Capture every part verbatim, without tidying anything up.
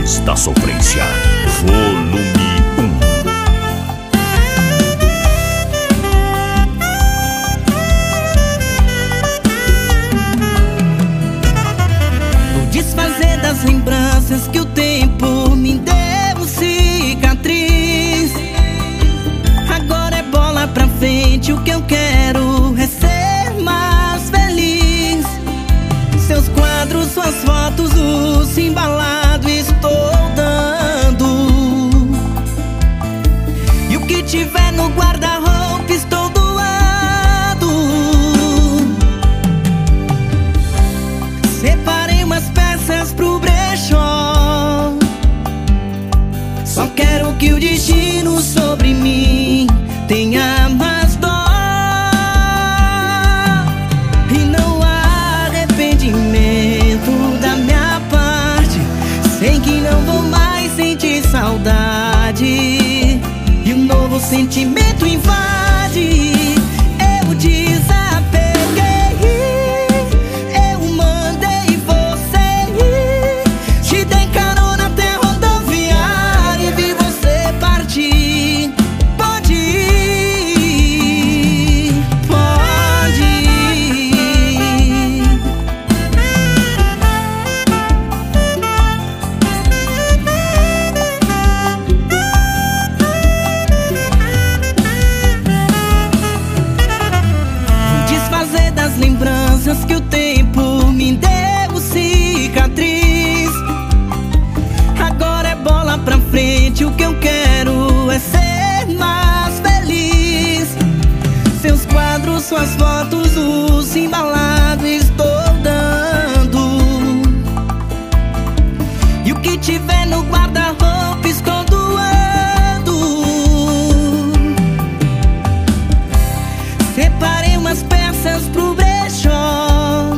Voz da Sofrência, volume um. Desfazer das lembranças que o tempo me deu cicatriz. Agora é bola pra frente, o que eu quero é ser mais feliz. Seus quadros, suas fotos, o embalado estou dando. E o que tiver no guarda-roupa estou doando. Separei umas peças pro brechó. Só quero que o destino sobre mim tenha mais dó. E não há arrependimento da minha parte. Sei que não vou mais sentir saudade. E um novo sentimento invade. Eu desapeguei. Lembranças que o tempo me deu cicatriz. Agora é bola pra frente, o que eu quero é ser mais feliz. Seus quadros, suas fotos, os embalados estou dando. E o que tiver no guarda-roupa estou doando. Separei umas peças pro brechó.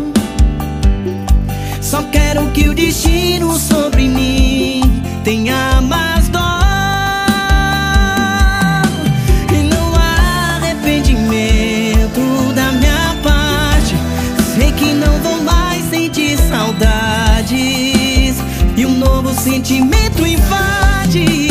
Só quero que o destino sobre mim tenha mais dó. E não há arrependimento da minha parte. Sei que não vou mais sentir saudades. E um novo sentimento invade.